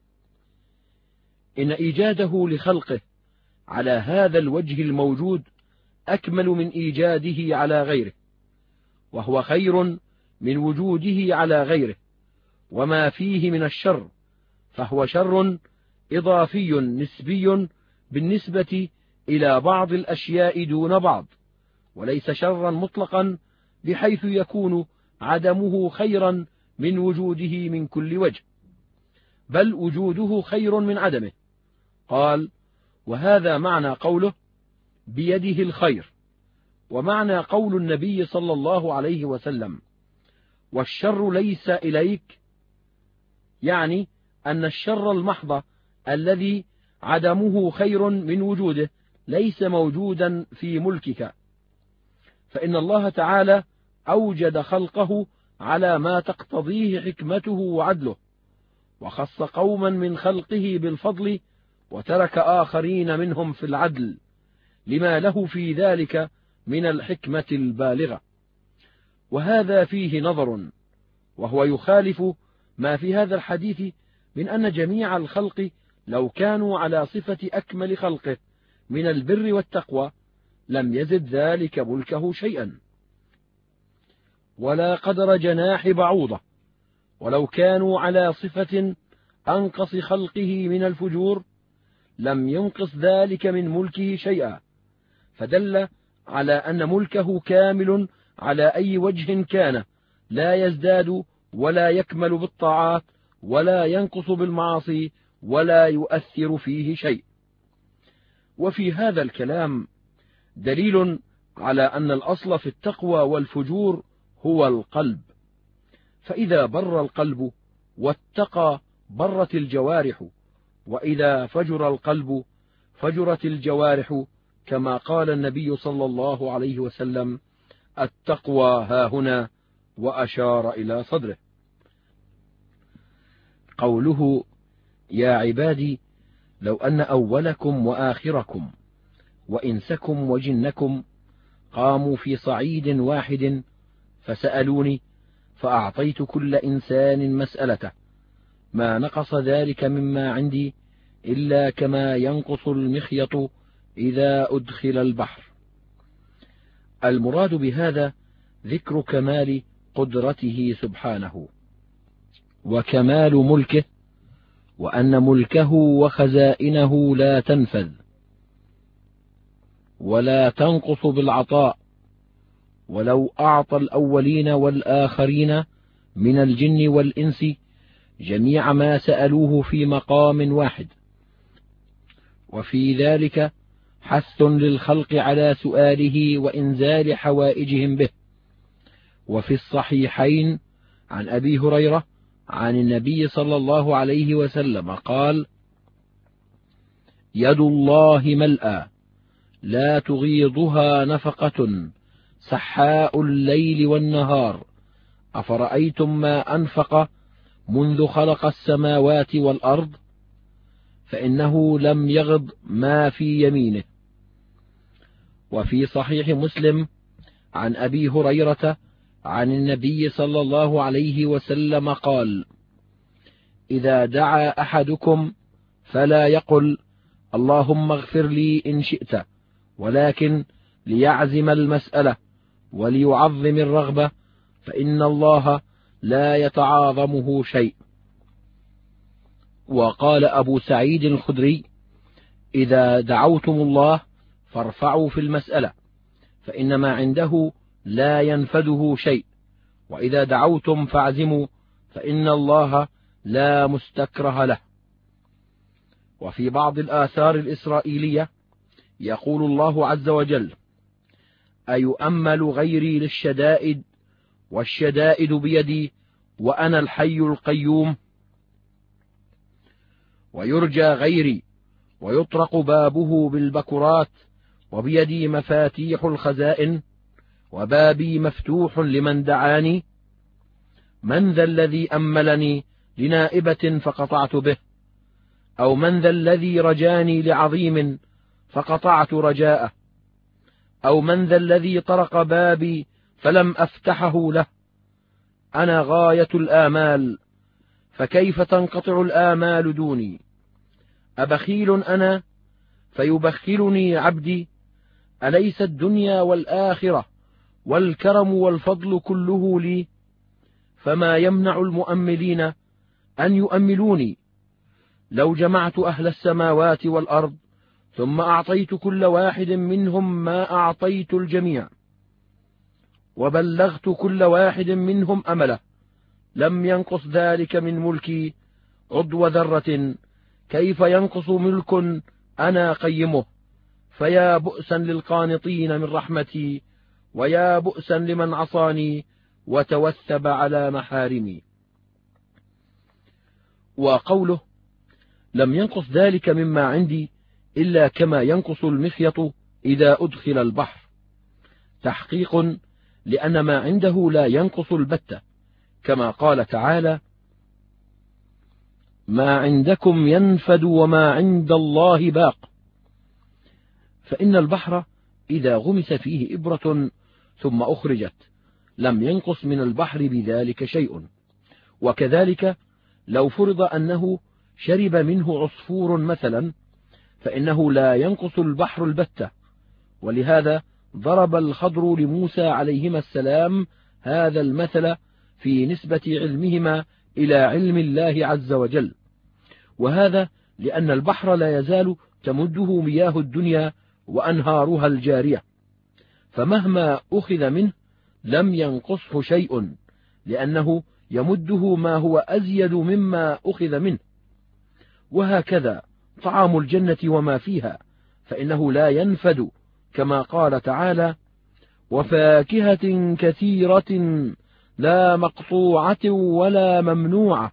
إن إيجاده لخلقه على هذا الوجه الموجود أكمل من إيجاده على غيره، وهو خير من وجوده على غيره، وما فيه من الشر فهو شر إضافي نسبي بالنسبة إلى بعض الأشياء دون بعض، وليس شرا مطلقا بحيث يكون عدمه خيرا من وجوده من كل وجه، بل وجوده خير من عدمه. قال: وهذا معنى قوله بيده الخير، ومعنى قول النبي صلى الله عليه وسلم: والشر ليس إليك، يعني أن الشر المحض الذي عدمه خير من وجوده ليس موجودا في ملكك، فإن الله تعالى أوجد خلقه على ما تقتضيه حكمته وعدله، وخص قوما من خلقه بالفضل وترك آخرين منهم في العدل، لما له في ذلك من الحكمة البالغة. وهذا فيه نظر، وهو يخالف ما في هذا الحديث من أن جميع الخلق لو كانوا على صفة أكمل خلقه من البر والتقوى لم يزد ذلك ملكه شيئا، ولا قدر جناح بعوضة، ولو كانوا على صفة أنقص خلقه من الفجور لم ينقص ذلك من ملكه شيئا، فدل على أن ملكه كامل على أي وجه كان، لا يزداد ولا يكمل بالطاعات ولا ينقص بالمعاصي ولا يؤثر فيه شيء. وفي هذا الكلام دليل على أن الأصل في التقوى والفجور هو القلب، فإذا بر القلب واتقى برت الجوارح، وإذا فجر القلب فجرت الجوارح كما قال النبي صلى الله عليه وسلم: التقوى هاهنا، وأشار إلى صدره. قوله: يا عبادي لو أن أولكم وآخركم وإنسكم وجنكم قاموا في صعيد واحد فسألوني فأعطيت كل إنسان مسألته ما نقص ذلك مما عندي إلا كما ينقص المخيط إذا أدخل البحر. المراد بهذا ذكر كمال قدرته سبحانه وكمال ملكه، وأن ملكه وخزائنه لا تنفذ ولا تنقص بالعطاء، ولو أعطى الأولين والآخرين من الجن والإنس جميع ما سألوه في مقام واحد. وفي ذلك حث للخلق على سؤاله وإنزال حوائجهم به. وفي الصحيحين عن أبي هريرة عن النبي صلى الله عليه وسلم قال: يد الله ملأى لا تغيضها نفقة سحاء الليل والنهار، أفرأيتم ما أنفق منذ خلق السماوات والأرض، فإنه لم يغض ما في يمينه. وفي صحيح مسلم عن أبي هريرة عن النبي صلى الله عليه وسلم قال: إذا دعا أحدكم فلا يقل اللهم اغفر لي إن شئت، ولكن ليعزم المسألة وليعظم الرغبة، فإن الله لا يتعاظمه شيء. وقال أبو سعيد الخدري: إذا دعوتم الله فارفعوا في المسألة، فإن ما عنده لا ينفذه شيء، وإذا دعوتم فاعزموا، فإن الله لا مستكره له. وفي بعض الآثار الإسرائيلية يقول الله عز وجل: أيؤمل غيري للشدائد والشدائد بيدي وأنا الحي القيوم، ويرجى غيري ويطرق بابه بالبكرات، وبيدي مفاتيح الخزائن، وبابي مفتوح لمن دعاني. من ذا الذي أملني لنائبة فقطعت به، أو من ذا الذي رجاني لعظيم فقطعت رجاءه، أو من ذا الذي طرق بابي فلم أفتحه له. أنا غاية الآمال، فكيف تنقطع الآمال دوني؟ أبخيل أنا فيبخلني عبدي؟ أليس الدنيا والآخرة والكرم والفضل كله لي؟ فما يمنع المؤملين أن يؤملوني؟ لو جمعت أهل السماوات والأرض ثم أعطيت كل واحد منهم ما أعطيت الجميع، وبلغت كل واحد منهم أمله، لم ينقص ذلك من ملكي عضو ذرة. كيف ينقص ملك أنا قيمه؟ فيا بؤسا للقانطين من رحمتي، ويا بؤسا لمن عصاني وتوثب على محارمي. وقوله: لم ينقص ذلك مما عندي إلا كما ينقص المخيط إذا أدخل البحر، تحقيق لأن ما عنده لا ينقص البتة، كما قال تعالى: ما عندكم ينفد وما عند الله باق. فإن البحر إذا غمس فيه إبرة ثم أخرجت لم ينقص من البحر بذلك شيء. وكذلك لو فرض أنه شرب منه عصفور مثلا، فإنه لا ينقص البحر البتة. ولهذا ضرب الخضر لموسى عليهما السلام هذا المثل في نسبة علمهما إلى علم الله عز وجل، وهذا لأن البحر لا يزال تمده مياه الدنيا وأنهارها الجارية، فمهما أخذ منه لم ينقصه شيء، لأنه يمده ما هو أزيد مما أخذ منه. وهكذا طعام الجنة وما فيها، فإنه لا ينفد، كما قال تعالى: وفاكهة كثيرة لا مقطوعة ولا ممنوعة.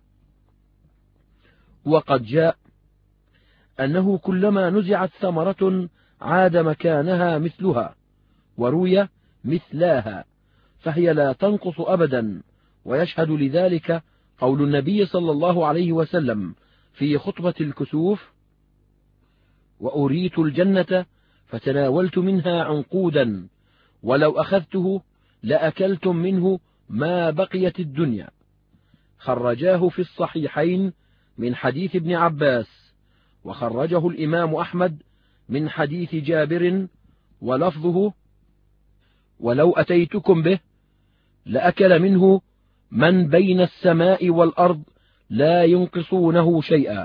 وقد جاء أنه كلما نزعت ثمرة عاد مكانها مثلها، وروي مثلاها، فهي لا تنقص أبدا. ويشهد لذلك قول النبي صلى الله عليه وسلم في خطبة الكسوف: وأريت الجنة فتناولت منها عنقودا، ولو أخذته لأكلتم منه ما بقيت الدنيا. خرجاه في الصحيحين من حديث ابن عباس، وخرجه الإمام أحمد من حديث جابر، ولفظه: ولو أتيتكم به لأكل منه من بين السماء والأرض لا ينقصونه شيئا.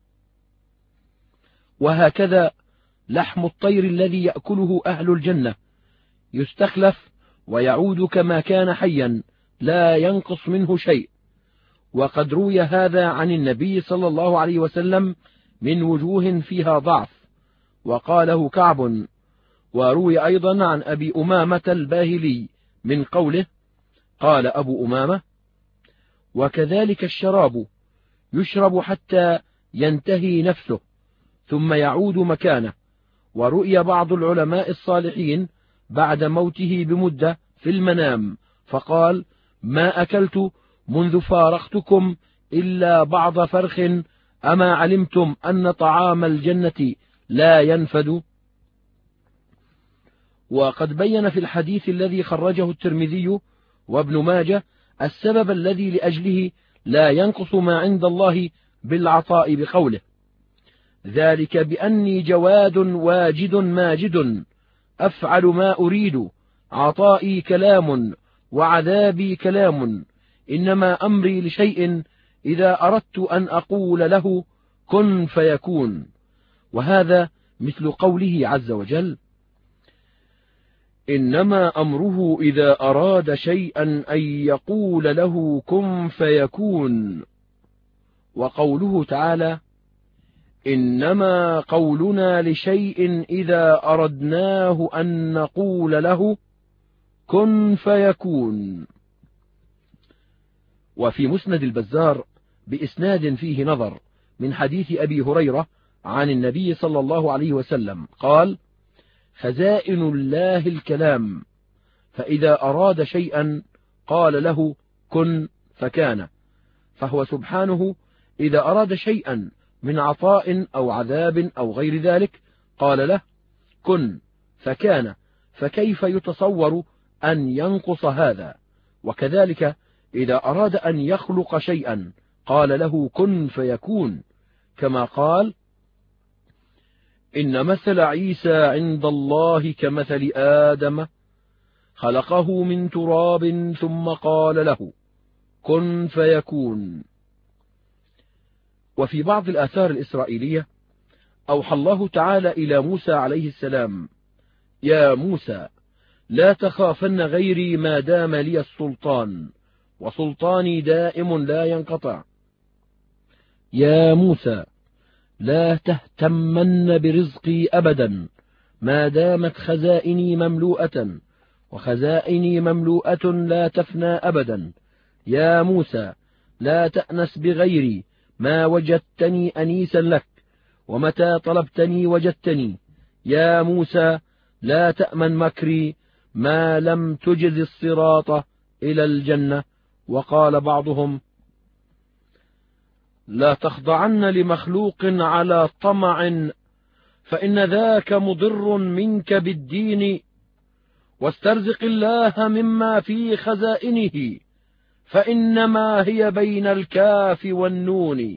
وهكذا لحم الطير الذي يأكله أهل الجنة يستخلف ويعود كما كان حيا لا ينقص منه شيء. وقد روي هذا عن النبي صلى الله عليه وسلم من وجوه فيها ضعف، وقاله كعب. وروي أيضا عن أبي أمامة الباهلي من قوله: قال أبو أمامة: وكذلك الشراب يشرب حتى ينتهي نفسه ثم يعود مكانه. ورؤي بعض العلماء الصالحين بعد موته بمدة في المنام فقال: ما أكلت منذ فارقتكم إلا بعض فرخ، أما علمتم أن طعام الجنة لا ينفد؟ وقد بين في الحديث الذي خرجه الترمذي وابن ماجه السبب الذي لأجله لا ينقص ما عند الله بالعطاء بقوله: ذلك بأني جواد واجد ماجد، أفعل ما أريد، عطائي كلام وعذابي كلام، إنما أمري لشيء إذا أردت أن أقول له كن فيكون. وهذا مثل قوله عز وجل: إنما أمره إذا أراد شيئا أن يقول له كن فيكون. وقوله تعالى: إنما قولنا لشيء إذا أردناه أن نقول له كن فيكون. وفي مسند البزار بإسناد فيه نظر من حديث أبي هريرة عن النبي صلى الله عليه وسلم قال: خزائن الله الكلام، فإذا أراد شيئا قال له كن فكان. فهو سبحانه إذا أراد شيئا من عطاء أو عذاب أو غير ذلك قال له كن فكان، فكيف يتصور أن ينقص هذا؟ وكذلك إذا أراد أن يخلق شيئا قال له كن فيكون، كما قال: إن مثل عيسى عند الله كمثل آدم، خلقه من تراب ثم قال له كن فيكون. وفي بعض الآثار الإسرائيلية أوحى الله تعالى إلى موسى عليه السلام: يا موسى لا تخافن غيري ما دام لي السلطان، وسلطاني دائم لا ينقطع. يا موسى لا تهتمن برزقي أبدا ما دامت خزائني مملوءة، وخزائني مملوءة لا تفنى أبدا. يا موسى لا تأنس بغيري ما وجدتني أنيسا لك، ومتى طلبتني وجدتني. يا موسى لا تأمن مكري ما لم تجز الصراط إلى الجنة. وقال بعضهم: لا تخضعن لمخلوق على طمع، فإن ذاك مضر منك بالدين، واسترزق الله مما في خزائنه، فإنما هي بين الكاف والنون.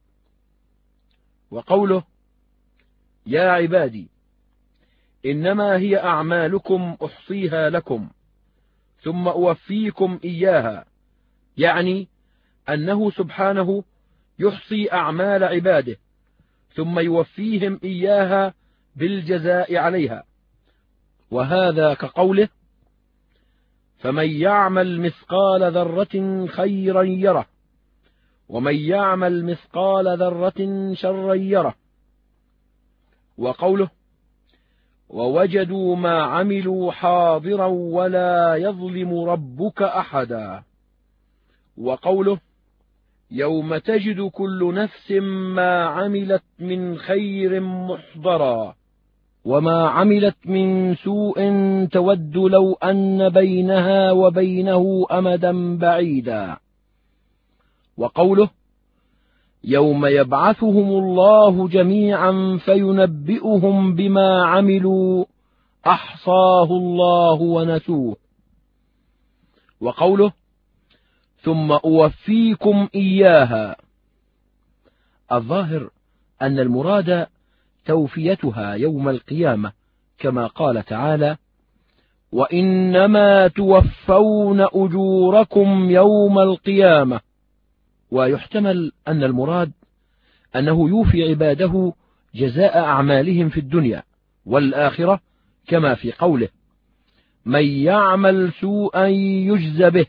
وقوله: يا عبادي إنما هي أعمالكم أحصيها لكم ثم أوفيكم إياها، يعني أنه سبحانه يحصي أعمال عباده ثم يوفيهم إياها بالجزاء عليها. وهذا كقوله: فمن يعمل مثقال ذرة خيرا يره، ومن يعمل مثقال ذرة شرا يره. وقوله: ووجدوا ما عملوا حاضرا ولا يظلم ربك أحدا. وقوله: يوم تجد كل نفس ما عملت من خير محضرا. وما عملت من سوء تود لو أن بينها وبينه أمدا بعيدا. وقوله يوم يبعثهم الله جميعا فينبئهم بما عملوا أحصاه الله ونسوه. وقوله ثم أوفيكم إياها. الظاهر أن المراد توفيتها يوم القيامة، كما قال تعالى وإنما توفون أجوركم يوم القيامة. ويحتمل أن المراد أنه يوفي عباده جزاء أعمالهم في الدنيا والآخرة، كما في قوله من يعمل سوءا يجز به.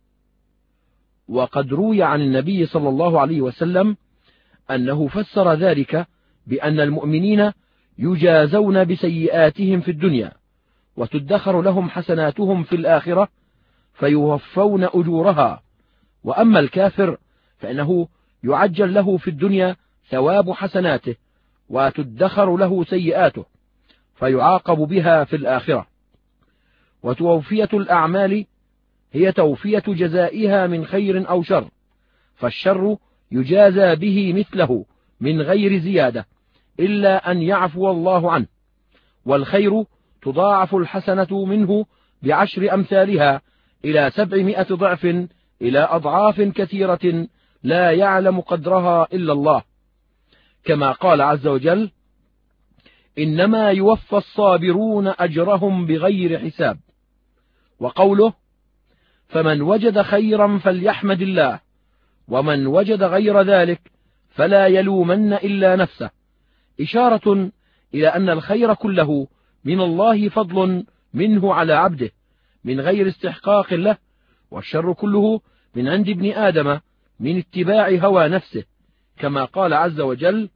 وقد روي عن النبي صلى الله عليه وسلم أنه فسر ذلك بأن المؤمنين يجازون بسيئاتهم في الدنيا وتدخر لهم حسناتهم في الآخرة فيوفون أجورها، وأما الكافر فإنه يعجل له في الدنيا ثواب حسناته وتدخر له سيئاته فيعاقب بها في الآخرة. وتوفية الأعمال هي توفية جزائها من خير أو شر، فالشر يجازى به مثله من غير زيادة إلا أن يعفو الله عنه، والخير تضاعف الحسنة منه بعشر أمثالها إلى سبعمائة ضعف إلى أضعاف كثيرة لا يعلم قدرها إلا الله، كما قال عز وجل إنما يوفى الصابرون أجرهم بغير حساب. وقوله فمن وجد خيرا فليحمد الله ومن وجد غير ذلك فلا يلومن إلا نفسه، إشارة إلى أن الخير كله من الله فضل منه على عبده من غير استحقاق له، والشر كله من عند ابن آدم من اتباع هوى نفسه، كما قال عز وجل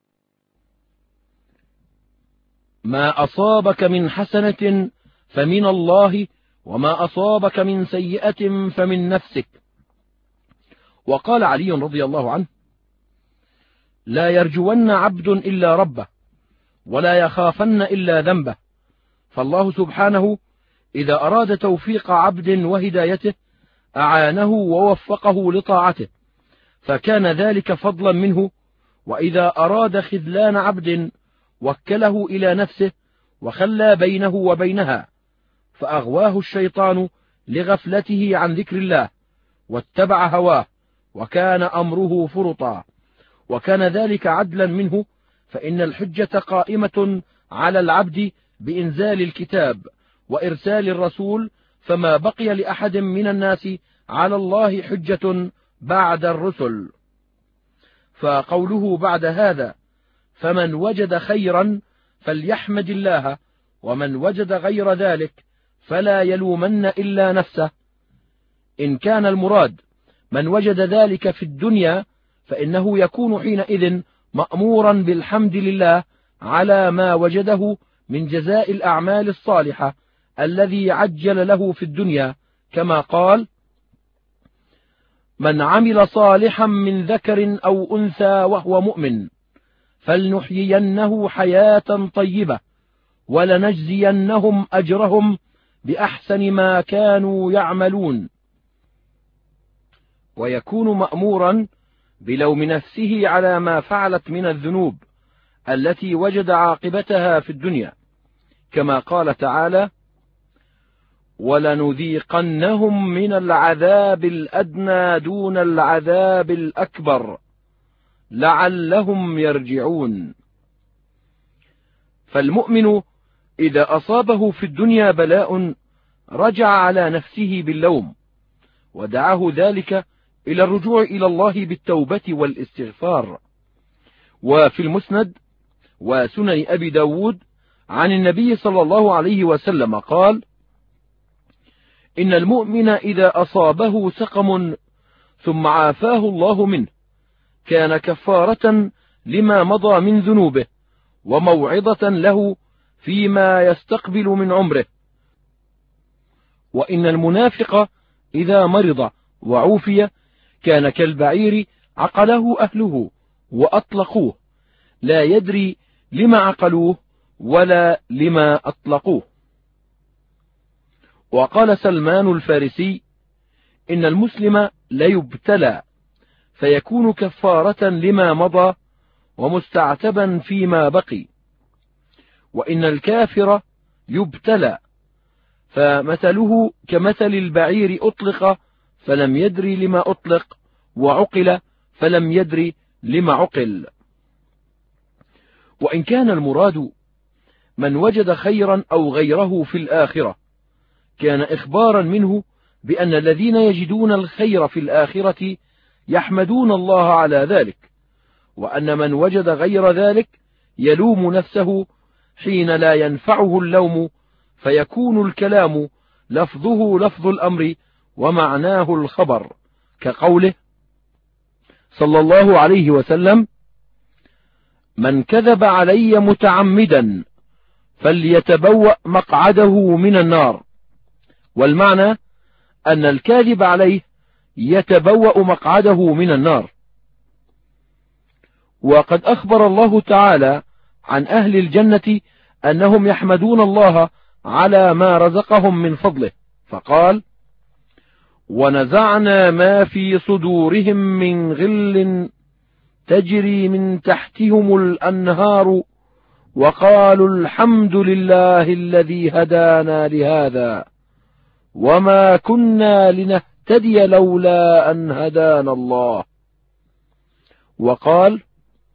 ما أصابك من حسنة فمن الله وما أصابك من سيئة فمن نفسك. وقال علي رضي الله عنه لا يرجون عبد إلا ربه ولا يخافن إلا ذنبه، فالله سبحانه إذا أراد توفيق عبد وهدايته أعانه ووفقه لطاعته فكان ذلك فضلا منه، وإذا أراد خذلان عبد وكله إلى نفسه وخلى بينه وبينها فأغواه الشيطان لغفلته عن ذكر الله واتبع هواه وكان أمره فرطا، وكان ذلك عدلا منه، فإن الحجة قائمة على العبد بإنزال الكتاب وإرسال الرسول، فما بقي لأحد من الناس على الله حجة بعد الرسل. فقوله بعد هذا فمن وجد خيرا فليحمد الله ومن وجد غير ذلك فلا يلومن إلا نفسه، إن كان المراد من وجد ذلك في الدنيا فإنه يكون حينئذ مأمورا بالحمد لله على ما وجده من جزاء الأعمال الصالحة الذي عجل له في الدنيا، كما قال من عمل صالحا من ذكر أو أنثى وهو مؤمن فلنحيينه حياة طيبة ولنجزينهم أجرهم بأحسن ما كانوا يعملون. ويكون مأمورا بلوم نفسه على ما فعلت من الذنوب التي وجد عاقبتها في الدنيا، كما قال تعالى ولنذيقنهم من العذاب الأدنى دون العذاب الأكبر لعلهم يرجعون. فالمؤمن إذا أصابه في الدنيا بلاء رجع على نفسه باللوم ودعاه ذلك إلى الرجوع إلى الله بالتوبة والاستغفار. وفي المسند وسنن أبي داود عن النبي صلى الله عليه وسلم قال إن المؤمن إذا أصابه سقم ثم عافاه الله منه كان كفارة لما مضى من ذنوبه وموعظة له فيما يستقبل من عمره. وإن المنافق إذا مرض وعوفي كان كالبعير عقله أهله وأطلقوه لا يدري لما عقلوه ولا لما أطلقوه. وقال سلمان الفارسي: إن المسلم ليبتلى فيكون كفارة لما مضى ومستعتبا فيما بقي، وإن الكافر يبتلى فمثله كمثل البعير أطلق فلم يدري لما أطلق، وعقل فلم يدري لما عقل. وإن كان المراد من وجد خيرا أو غيره في الآخرة، كان إخبارا منه بأن الذين يجدون الخير في الآخرة يحمدون الله على ذلك، وأن من وجد غير ذلك يلوم نفسه حين لا ينفعه اللوم، فيكون الكلام لفظه لفظ الأمر ومعناه الخبر، كقوله صلى الله عليه وسلم: من كذب علي متعمدا فليتبوأ مقعده من النار. والمعنى أن الكاذب عليه يتبوأ مقعده من النار. وقد أخبر الله تعالى عن أهل الجنة أنهم يحمدون الله على ما رزقهم من فضله، فقال: ونزعنا ما في صدورهم من غل تجري من تحتهم الأنهار وقالوا الحمد لله الذي هدانا لهذا وما كنا لنهتدي لولا أن هدانا الله. وقال: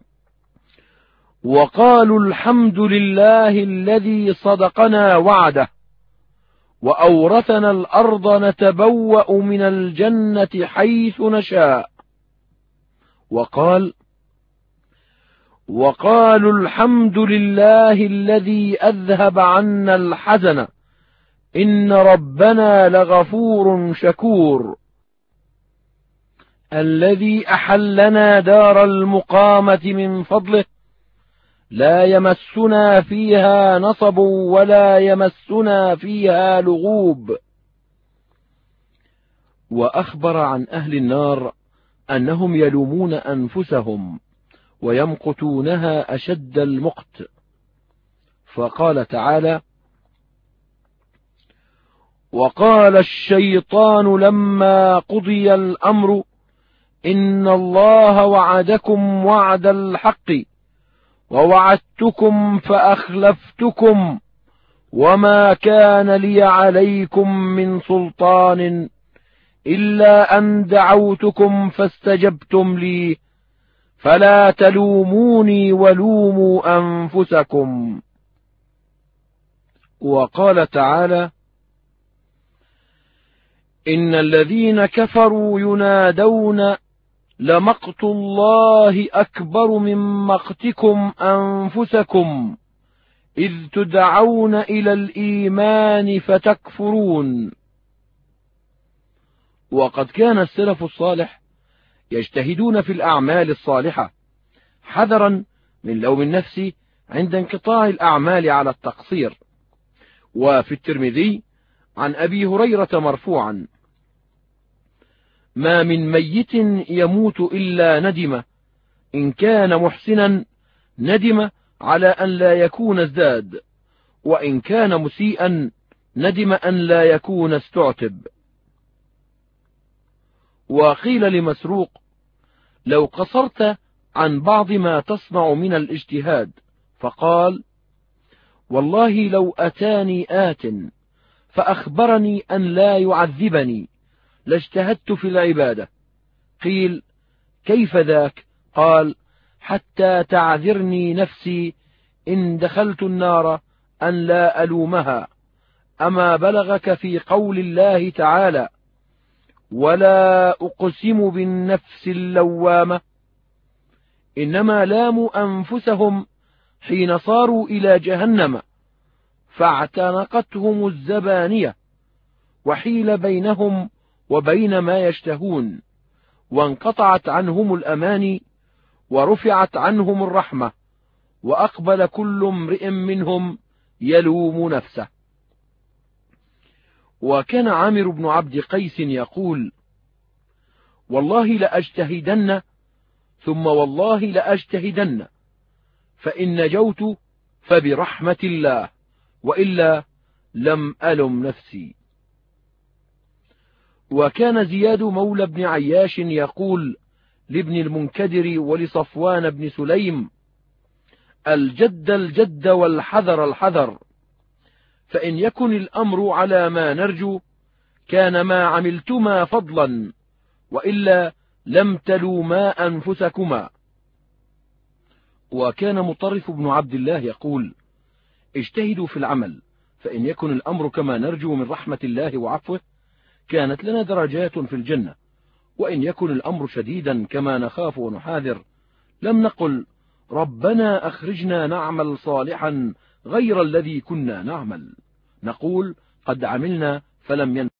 وقالوا الحمد لله الذي صدقنا وعده وأورثنا الأرض نتبوأ من الجنة حيث نشاء. وقال: وقالوا الحمد لله الذي أذهب عنا الحزن إن ربنا لغفور شكور، الذي أحلنا دار المقامة من فضله لا يمسنا فيها نصب ولا يمسنا فيها لغوب. وأخبر عن أهل النار أنهم يلومون أنفسهم ويمقتونها أشد المقت، فقال تعالى: وقال الشيطان لما قضي الأمر إن الله وعدكم وعد الحق ووعدتكم فأخلفتكم وما كان لي عليكم من سلطان إلا أن دعوتكم فاستجبتم لي فلا تلوموني ولوموا أنفسكم. وقال تعالى: إن الذين كفروا ينادون لمقت الله أكبر من مقتكم أنفسكم إذ تدعون إلى الإيمان فتكفرون. وقد كان السلف الصالح يجتهدون في الأعمال الصالحة حذرا من لوم النفس عند انقطاع الأعمال على التقصير. وفي الترمذي عن أبي هريرة مرفوعا: ما من ميت يموت إلا ندم، إن كان محسنا ندم على أن لا يكون ازداد، وإن كان مسيئا ندم أن لا يكون استعتب. وقيل لمسروق: لو قصرت عن بعض ما تصنع من الاجتهاد، فقال: والله لو أتاني آت فأخبرني أن لا يعذبني لاجتهدت في العبادة. قيل: كيف ذاك؟ قال: حتى تعذرني نفسي إن دخلت النار أن لا ألومها. أما بلغك في قول الله تعالى: ولا أقسم بالنفس اللوامة؟ إنما لاموا أنفسهم حين صاروا إلى جهنم فاعتنقتهم الزبانية وحيل بينهم وبين ما يشتهون، وانقطعت عنهم الأماني ورفعت عنهم الرحمة، وأقبل كل امرئ منهم يلوم نفسه. وكان عامر بن عبد قيس يقول: والله لأجتهدن ثم والله لأجتهدن، فإن نجوت فبرحمة الله، وإلا لم ألم نفسي. وكان زياد مولى بن عياش يقول لابن المنكدر ولصفوان بن سليم: الجد الجد والحذر الحذر، فإن يكن الأمر على ما نرجو كان ما عملتما فضلا، وإلا لم تلوما أنفسكما. وكان مطرف بن عبد الله يقول: اجتهدوا في العمل، فإن يكن الأمر كما نرجو من رحمة الله وعفوه كانت لنا درجات في الجنة، وإن يكن الأمر شديدا كما نخاف ونحاذر لم نقل ربنا أخرجنا نعمل صالحا غير الذي كنا نعمل، نقول قد عملنا فلم ين